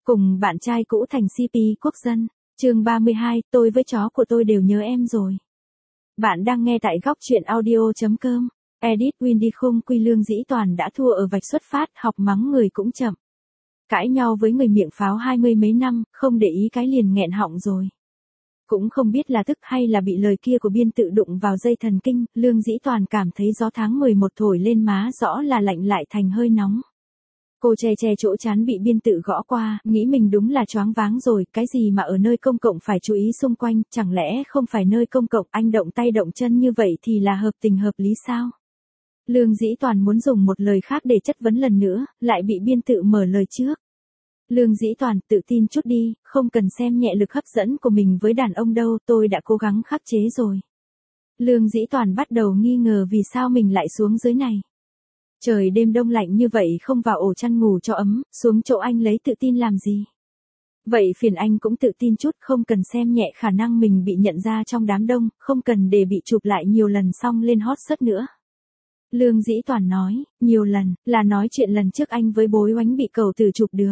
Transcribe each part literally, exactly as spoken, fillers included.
Cùng bạn trai cũ thành xê pê quốc dân. Chương ba mươi hai, tôi với chó của tôi đều nhớ em rồi. Bạn đang nghe tại góc truyện audio.com. Edit Windy Khung Quy Lương Dĩ Toàn đã thua ở vạch xuất phát, học mắng người cũng chậm. Cãi nhau với người miệng pháo hai mươi mấy năm, không để ý cái liền nghẹn họng rồi. Cũng không biết là tức hay là bị lời kia của Biên Tự đụng vào dây thần kinh, Lương Dĩ Toàn cảm thấy gió tháng mười một thổi lên má rõ là lạnh lại thành hơi nóng. Cô che che chỗ chán bị Biên Tự gõ qua, nghĩ mình đúng là choáng váng rồi, cái gì mà ở nơi công cộng phải chú ý xung quanh, chẳng lẽ không phải nơi công cộng anh động tay động chân như vậy thì là hợp tình hợp lý sao? Lương Dĩ Toàn muốn dùng một lời khác để chất vấn lần nữa, lại bị Biên Tự mở lời trước. Lương Dĩ Toàn, tự tin chút đi, không cần xem nhẹ lực hấp dẫn của mình với đàn ông đâu, tôi đã cố gắng khắc chế rồi. Lương Dĩ Toàn bắt đầu nghi ngờ vì sao mình lại xuống dưới này. Trời đêm đông lạnh như vậy không vào ổ chăn ngủ cho ấm, xuống chỗ anh lấy tự tin làm gì? Vậy phiền anh cũng tự tin chút, không cần xem nhẹ khả năng mình bị nhận ra trong đám đông, không cần để bị chụp lại nhiều lần xong lên hot search nữa. Lương Dĩ Toàn nói, nhiều lần, là nói chuyện lần trước anh với Bối Oánh bị cầu tử chụp được.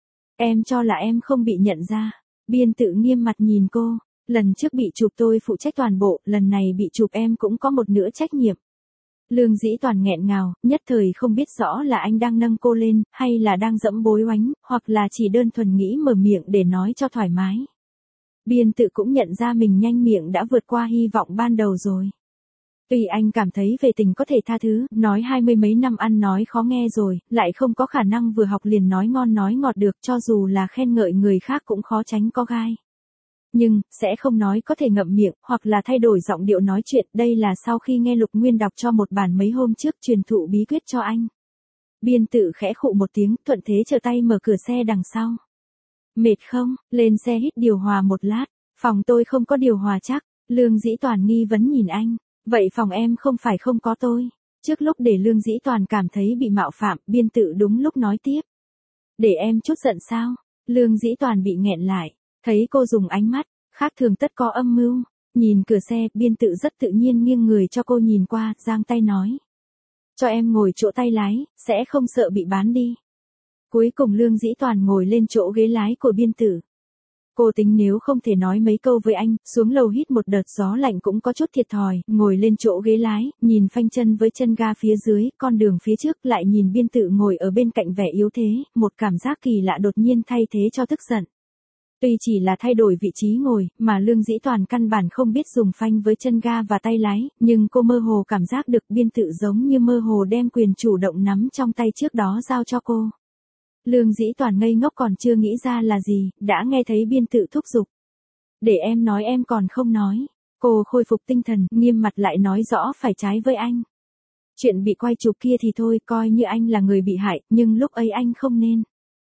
Em cho là em không bị nhận ra. Biên Tự nghiêm mặt nhìn cô, lần trước bị chụp tôi phụ trách toàn bộ, lần này bị chụp em cũng có một nửa trách nhiệm. Lương Dĩ Toàn nghẹn ngào, nhất thời không biết rõ là anh đang nâng cô lên, hay là đang dẫm Bối Oánh, hoặc là chỉ đơn thuần nghĩ mở miệng để nói cho thoải mái. Biên Tự cũng nhận ra mình nhanh miệng đã vượt qua hy vọng ban đầu rồi. Tuy anh cảm thấy về tình có thể tha thứ, nói hai mươi mấy năm ăn nói khó nghe rồi, lại không có khả năng vừa học liền nói ngon nói ngọt được, cho dù là khen ngợi người khác cũng khó tránh có gai. Nhưng, sẽ không nói có thể ngậm miệng, hoặc là thay đổi giọng điệu nói chuyện, đây là sau khi nghe Lục Nguyên đọc cho một bản mấy hôm trước truyền thụ bí quyết cho anh. Biên Tự khẽ khụ một tiếng, thuận thế trở tay mở cửa xe đằng sau. Mệt không, lên xe hít điều hòa một lát, phòng tôi không có điều hòa chắc. Lương Dĩ Toàn nghi vấn nhìn anh, vậy phòng em không phải không có tôi. Trước lúc để Lương Dĩ Toàn cảm thấy bị mạo phạm, Biên Tự đúng lúc nói tiếp. Để em chút giận sao? Lương Dĩ Toàn bị nghẹn lại, thấy cô dùng ánh mắt khác thường tất có âm mưu, nhìn cửa xe, Biên Tự rất tự nhiên nghiêng người cho cô nhìn qua, giang tay nói. Cho em ngồi chỗ tay lái, sẽ không sợ bị bán đi. Cuối cùng Lương Dĩ Toàn ngồi lên chỗ ghế lái của Biên Tự. Cô tính nếu không thể nói mấy câu với anh, xuống lầu hít một đợt gió lạnh cũng có chút thiệt thòi, ngồi lên chỗ ghế lái, nhìn phanh chân với chân ga phía dưới, con đường phía trước, lại nhìn Biên Tự ngồi ở bên cạnh vẻ yếu thế, một cảm giác kỳ lạ đột nhiên thay thế cho tức giận. Tuy chỉ là thay đổi vị trí ngồi, mà Lương Dĩ Toàn căn bản không biết dùng phanh với chân ga và tay lái, nhưng cô mơ hồ cảm giác được Biên Tự giống như mơ hồ đem quyền chủ động nắm trong tay trước đó giao cho cô. Lương Dĩ Toàn ngây ngốc còn chưa nghĩ ra là gì, đã nghe thấy Biên Tự thúc giục. Để em nói em còn không nói. Cô khôi phục tinh thần, nghiêm mặt lại nói rõ phải trái với anh. Chuyện bị quay chụp kia thì thôi, coi như anh là người bị hại, nhưng lúc ấy anh không nên.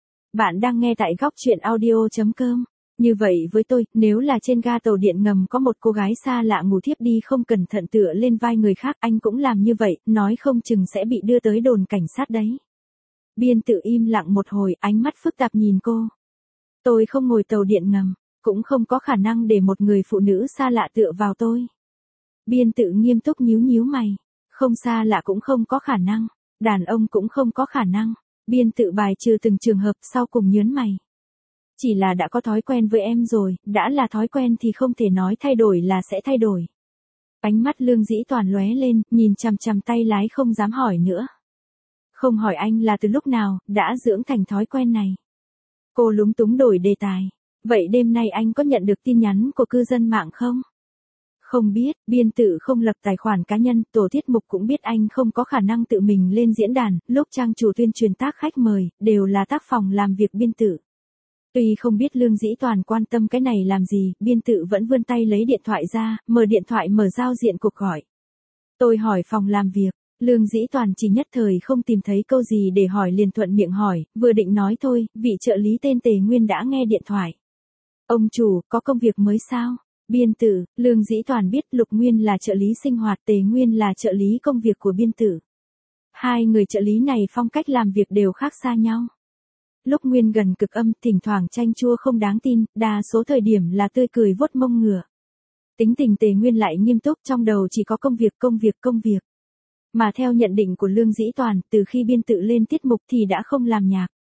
Bạn đang nghe tại góc truyện audio.com. Như vậy với tôi, nếu là trên ga tàu điện ngầm có một cô gái xa lạ ngủ thiếp đi không cẩn thận tựa lên vai người khác, anh cũng làm như vậy, nói không chừng sẽ bị đưa tới đồn cảnh sát đấy. Biên Tự im lặng một hồi, ánh mắt phức tạp nhìn cô. Tôi không ngồi tàu điện ngầm, cũng không có khả năng để một người phụ nữ xa lạ tựa vào tôi. Biên Tự nghiêm túc nhíu nhíu mày. Không xa lạ cũng không có khả năng, đàn ông cũng không có khả năng. Biên Tự bài trừ từng trường hợp, sau cùng nhớn mày. Chỉ là đã có thói quen với em rồi, đã là thói quen thì không thể nói thay đổi là sẽ thay đổi. Ánh mắt Lương Dĩ Toàn lóe lên, nhìn chằm chằm tay lái không dám hỏi nữa. Không hỏi anh là từ lúc nào, đã dưỡng thành thói quen này. Cô lúng túng đổi đề tài. Vậy đêm nay anh có nhận được tin nhắn của cư dân mạng không? Không biết, Biên Tự không lập tài khoản cá nhân, tổ tiết mục cũng biết anh không có khả năng tự mình lên diễn đàn, lúc trang chủ tuyên truyền tác khách mời, đều là tác phòng làm việc Biên Tự. Tuy không biết Lương Dĩ Toàn quan tâm cái này làm gì, Biên Tự vẫn vươn tay lấy điện thoại ra, mở điện thoại mở giao diện cuộc gọi. Tôi hỏi phòng làm việc. Lương Dĩ Toàn chỉ nhất thời không tìm thấy câu gì để hỏi liền thuận miệng hỏi, vừa định nói thôi, vị trợ lý tên Tề Nguyên đã nghe điện thoại. Ông chủ, có công việc mới sao? Biên Tự, Lương Dĩ Toàn biết Lục Nguyên là trợ lý sinh hoạt, Tề Nguyên là trợ lý công việc của Biên Tự. Hai người trợ lý này phong cách làm việc đều khác xa nhau. Lúc Nguyên gần cực âm, thỉnh thoảng chanh chua không đáng tin, đa số thời điểm là tươi cười vuốt mông ngựa. Tính tình Tề Nguyên lại nghiêm túc, trong đầu chỉ có công việc công việc công việc. Mà theo nhận định của Lương Dĩ Toàn, từ khi Biên Tự lên tiết mục thì đã không làm nhạc.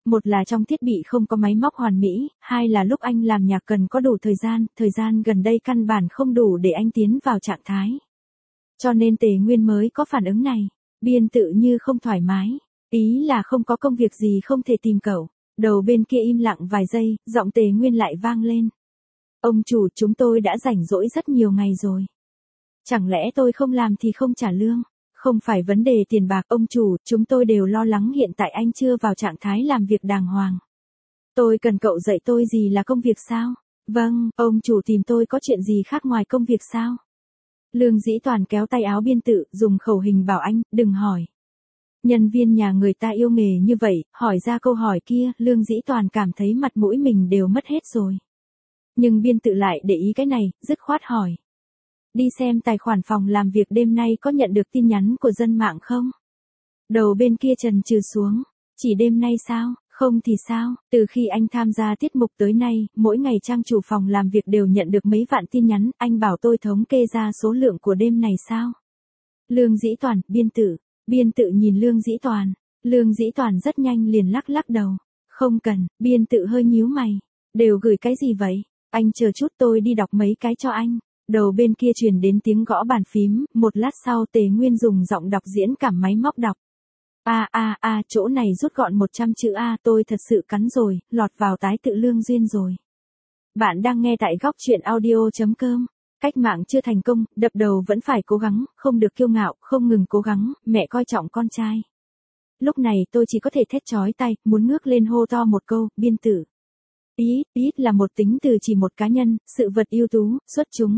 Một là trong thiết bị không có máy móc hoàn mỹ, hai là lúc anh làm nhạc cần có đủ thời gian, thời gian gần đây căn bản không đủ để anh tiến vào trạng thái. Cho nên Tề Nguyên mới có phản ứng này. Biên Tự như không thoải mái, ý là không có công việc gì không thể tìm cậu. Đầu bên kia im lặng vài giây, giọng Tề Nguyên lại vang lên. Ông chủ, chúng tôi đã rảnh rỗi rất nhiều ngày rồi. Chẳng lẽ tôi không làm thì không trả lương? Không phải vấn đề tiền bạc ông chủ, chúng tôi đều lo lắng hiện tại anh chưa vào trạng thái làm việc đàng hoàng. Tôi cần cậu dạy tôi gì là công việc sao? Vâng, ông chủ tìm tôi có chuyện gì khác ngoài công việc sao? Lương Dĩ Toàn kéo tay áo Biên Tự, dùng khẩu hình bảo anh, đừng hỏi. Nhân viên nhà người ta yêu nghề như vậy, hỏi ra câu hỏi kia, Lương Dĩ Toàn cảm thấy mặt mũi mình đều mất hết rồi. Nhưng Biên Tự lại để ý cái này, dứt khoát hỏi. Đi xem tài khoản phòng làm việc đêm nay có nhận được tin nhắn của dân mạng không? Đầu bên kia trần trừ xuống. Chỉ đêm nay sao? Không thì sao? Từ khi anh tham gia tiết mục tới nay, mỗi ngày trang chủ phòng làm việc đều nhận được mấy vạn tin nhắn, anh bảo tôi thống kê ra số lượng của đêm này sao? Lương Dĩ Toàn, Biên Tự. Biên Tự nhìn Lương Dĩ Toàn. Lương Dĩ Toàn rất nhanh liền lắc lắc đầu. Không cần, Biên Tự hơi nhíu mày. Đều gửi cái gì vậy? Anh chờ chút tôi đi đọc mấy cái cho anh. Đầu bên kia truyền đến tiếng gõ bàn phím, một lát sau Tề Nguyên dùng giọng đọc diễn cảm máy móc đọc. A a a, chỗ này rút gọn một trăm chữ A, tôi thật sự cắn rồi, lọt vào tái tự lương duyên rồi. Bạn đang nghe tại góc truyện audio chấm com. Cách mạng chưa thành công, đập đầu vẫn phải cố gắng, không được kiêu ngạo, không ngừng cố gắng, mẹ coi trọng con trai. Lúc này tôi chỉ có thể thét chói tay, muốn ngước lên hô to một câu, Biên Tự. Ý, ý là một tính từ chỉ một cá nhân, sự vật ưu tú, xuất chúng.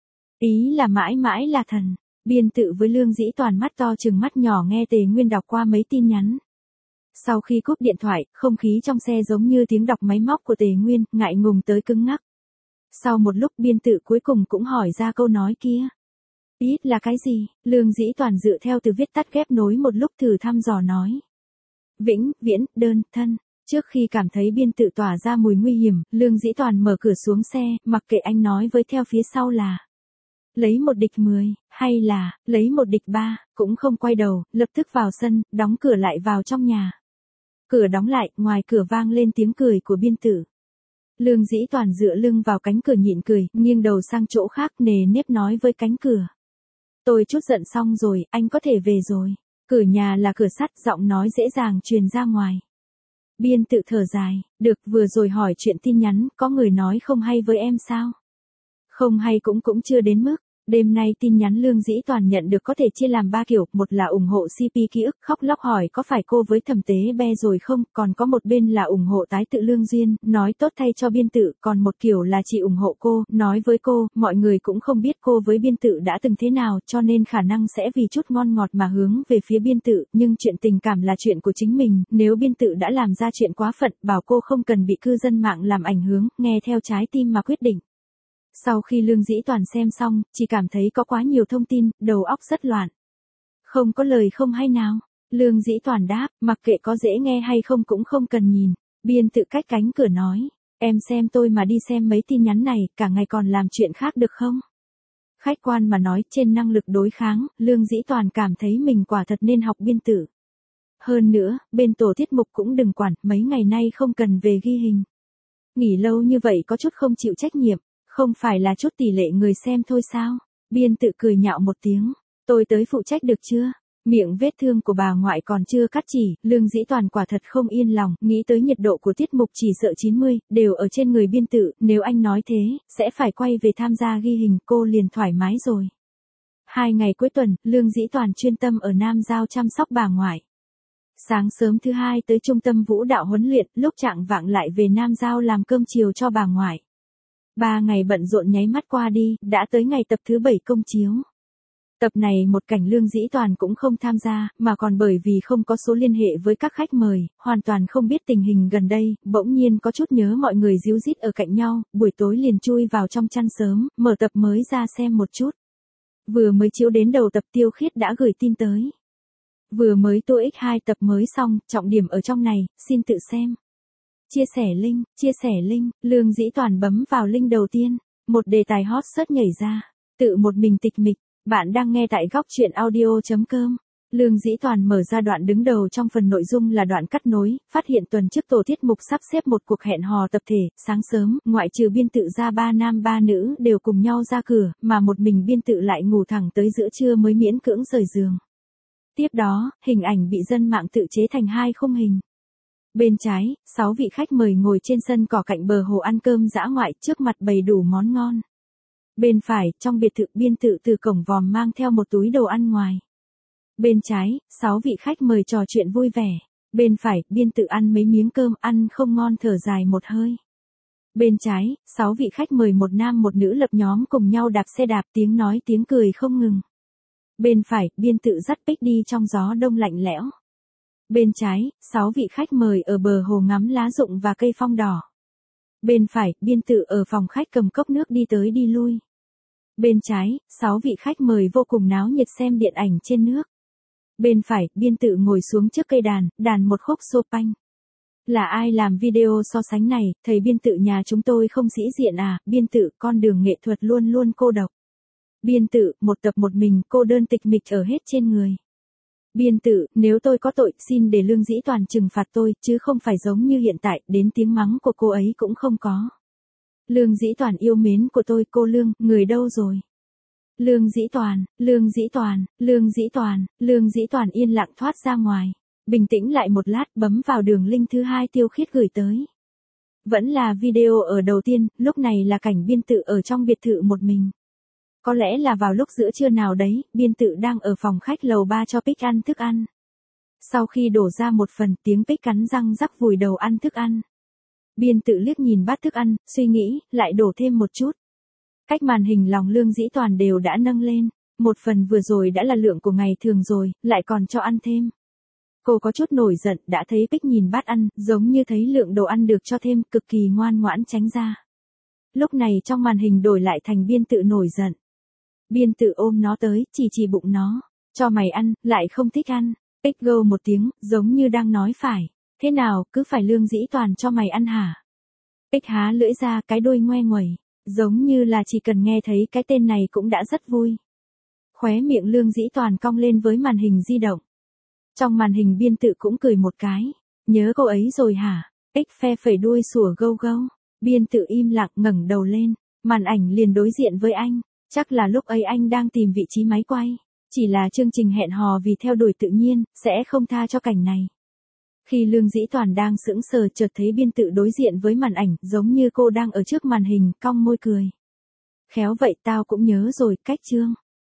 Ý là mãi mãi là thần. Biên Tự với Lương Dĩ Toàn mắt to chừng mắt nhỏ nghe Tề Nguyên đọc qua mấy tin nhắn. Sau khi cúp điện thoại, không khí trong xe giống như tiếng đọc máy móc của Tề Nguyên, ngại ngùng tới cứng ngắc. Sau một lúc Biên Tự cuối cùng cũng hỏi ra câu nói kia. Ít là cái gì? Lương Dĩ Toàn dựa theo từ viết tắt ghép nối một lúc thử thăm dò nói. Vĩnh, viễn, đơn, thân. Trước khi cảm thấy Biên Tự tỏa ra mùi nguy hiểm, Lương Dĩ Toàn mở cửa xuống xe, mặc kệ anh nói với theo phía sau là. Lấy một địch mười, hay là, lấy một địch ba, cũng không quay đầu, lập tức vào sân, đóng cửa lại vào trong nhà. Cửa đóng lại, ngoài cửa vang lên tiếng cười của Biên Tự. Lương Dĩ Toàn dựa lưng vào cánh cửa nhịn cười, nghiêng đầu sang chỗ khác nề nếp nói với cánh cửa. Tôi chút giận xong rồi, anh có thể về rồi. Cửa nhà là cửa sắt, giọng nói dễ dàng truyền ra ngoài. Biên Tự thở dài, được, vừa rồi hỏi chuyện tin nhắn, có người nói không hay với em sao? Không hay cũng cũng chưa đến mức. Đêm nay tin nhắn Lương Dĩ Toàn nhận được có thể chia làm ba kiểu, một là ủng hộ xê pê ký ức, khóc lóc hỏi có phải cô với Thẩm Tế Be rồi không, còn có một bên là ủng hộ tái tự lương duyên, nói tốt thay cho Biên Tự, còn một kiểu là chỉ ủng hộ cô, nói với cô, mọi người cũng không biết cô với Biên Tự đã từng thế nào, cho nên khả năng sẽ vì chút ngon ngọt mà hướng về phía Biên Tự, nhưng chuyện tình cảm là chuyện của chính mình, nếu Biên Tự đã làm ra chuyện quá phận, bảo cô không cần bị cư dân mạng làm ảnh hưởng, nghe theo trái tim mà quyết định. Sau khi Lương Dĩ Toàn xem xong, chỉ cảm thấy có quá nhiều thông tin, đầu óc rất loạn. Không có lời không hay nào. Lương Dĩ Toàn đáp, mặc kệ có dễ nghe hay không cũng không cần nhìn. Biên Tự cách cánh cửa nói, em xem tôi mà đi xem mấy tin nhắn này, cả ngày còn làm chuyện khác được không? Khách quan mà nói, trên năng lực đối kháng, Lương Dĩ Toàn cảm thấy mình quả thật nên học Biên Tự. Hơn nữa, bên tổ tiết mục cũng đừng quản, mấy ngày nay không cần về ghi hình. Nghỉ lâu như vậy có chút không chịu trách nhiệm. Không phải là chút tỷ lệ người xem thôi sao? Biên Tự cười nhạo một tiếng. Tôi tới phụ trách được chưa? Miệng vết thương của bà ngoại còn chưa cắt chỉ, Lương Dĩ Toàn quả thật không yên lòng, nghĩ tới nhiệt độ của tiết mục chỉ sợ chín mươi, đều ở trên người Biên Tự, nếu anh nói thế, sẽ phải quay về tham gia ghi hình, cô liền thoải mái rồi. Hai ngày cuối tuần, Lương Dĩ Toàn chuyên tâm ở Nam Giao chăm sóc bà ngoại. Sáng sớm thứ hai tới trung tâm vũ đạo huấn luyện, lúc chạng vạng lại về Nam Giao làm cơm chiều cho bà ngoại. Ba ngày bận rộn nháy mắt qua đi, đã tới ngày tập thứ bảy công chiếu. Tập này một cảnh Lương Dĩ Toàn cũng không tham gia, mà còn bởi vì không có số liên hệ với các khách mời, hoàn toàn không biết tình hình gần đây, bỗng nhiên có chút nhớ mọi người díu dít ở cạnh nhau, buổi tối liền chui vào trong chăn sớm, mở tập mới ra xem một chút. Vừa mới chiếu đến đầu tập Tiêu Khiết đã gửi tin tới. Vừa mới tô ích hai tập mới xong, trọng điểm ở trong này, xin tự xem. Chia sẻ link, chia sẻ link, Lương Dĩ Toàn bấm vào link đầu tiên, một đề tài hot search nhảy ra, tự một mình tịch mịch, bạn đang nghe tại góc truyện audio chấm com. Lương Dĩ Toàn mở ra đoạn đứng đầu trong phần nội dung là đoạn cắt nối, phát hiện tuần trước tổ tiết mục sắp xếp một cuộc hẹn hò tập thể, sáng sớm, ngoại trừ biên tự ra ba nam ba nữ đều cùng nhau ra cửa, mà một mình biên tự lại ngủ thẳng tới giữa trưa mới miễn cưỡng rời giường. Tiếp đó, hình ảnh bị dân mạng tự chế thành hai khung hình. Bên trái, sáu vị khách mời ngồi trên sân cỏ cạnh bờ hồ ăn cơm dã ngoại, trước mặt bày đủ món ngon. Bên phải, trong biệt thự biên tự từ cổng vòm mang theo một túi đồ ăn ngoài. Bên trái, sáu vị khách mời trò chuyện vui vẻ. Bên phải, biên tự ăn mấy miếng cơm, ăn không ngon thở dài một hơi. Bên trái, sáu vị khách mời một nam một nữ lập nhóm cùng nhau đạp xe đạp, tiếng nói tiếng cười không ngừng. Bên phải, biên tự dắt Bích đi trong gió đông lạnh lẽo. Bên trái, sáu vị khách mời ở bờ hồ ngắm lá rụng và cây phong đỏ. Bên phải, biên tự ở phòng khách cầm cốc nước đi tới đi lui. Bên trái, sáu vị khách mời vô cùng náo nhiệt xem điện ảnh trên nước. Bên phải, biên tự ngồi xuống trước cây đàn, đàn một khúc Chopin. Là ai làm video so sánh này, thầy biên tự nhà chúng tôi không sĩ diện à, biên tự, con đường nghệ thuật luôn luôn cô độc. Biên tự, một tập một mình, cô đơn tịch mịch ở hết trên người. Biên tự, nếu tôi có tội, xin để Lương Dĩ Toàn trừng phạt tôi, chứ không phải giống như hiện tại, đến tiếng mắng của cô ấy cũng không có. Lương Dĩ Toàn yêu mến của tôi, cô Lương, người đâu rồi? Lương Dĩ Toàn, Lương Dĩ Toàn, Lương Dĩ Toàn, Lương Dĩ Toàn yên lặng thoát ra ngoài. Bình tĩnh lại một lát, bấm vào đường link thứ hai Tiêu Khiết gửi tới. Vẫn là video ở đầu tiên, lúc này là cảnh biên tự ở trong biệt thự một mình. Có lẽ là vào lúc giữa trưa nào đấy, biên tự đang ở phòng khách lầu ba cho Bích ăn thức ăn. Sau khi đổ ra một phần, tiếng Bích cắn răng rắc vùi đầu ăn thức ăn. Biên tự liếc nhìn bát thức ăn, suy nghĩ, lại đổ thêm một chút. Cách màn hình lòng Lương Dĩ Toàn đều đã nâng lên. Một phần vừa rồi đã là lượng của ngày thường rồi, lại còn cho ăn thêm. Cô có chút nổi giận, đã thấy Bích nhìn bát ăn, giống như thấy lượng đồ ăn được cho thêm, cực kỳ ngoan ngoãn tránh ra. Lúc này trong màn hình đổi lại thành biên tự nổi giận. Biên tự ôm nó tới, chỉ chỉ bụng nó. Cho mày ăn, lại không thích ăn. Bích gâu một tiếng, giống như đang nói phải. Thế nào, cứ phải Lương Dĩ Toàn cho mày ăn hả? Bích há lưỡi ra, cái đuôi ngoe nguẩy. Giống như là chỉ cần nghe thấy cái tên này cũng đã rất vui. Khóe miệng Lương Dĩ Toàn cong lên với màn hình di động. Trong màn hình biên tự cũng cười một cái. Nhớ cô ấy rồi hả? Bích phe phẩy đuôi sủa gâu gâu. Biên tự im lặng ngẩng đầu lên. Màn ảnh liền đối diện với anh. Chắc là lúc ấy anh đang tìm vị trí máy quay. Chỉ là chương trình hẹn hò vì theo đuổi tự nhiên, sẽ không tha cho cảnh này. Khi Lương Dĩ Toàn đang sững sờ chợt thấy biên tự đối diện với màn ảnh, giống như cô đang ở trước màn hình, cong môi cười. Khéo vậy tao cũng nhớ rồi, cách chương.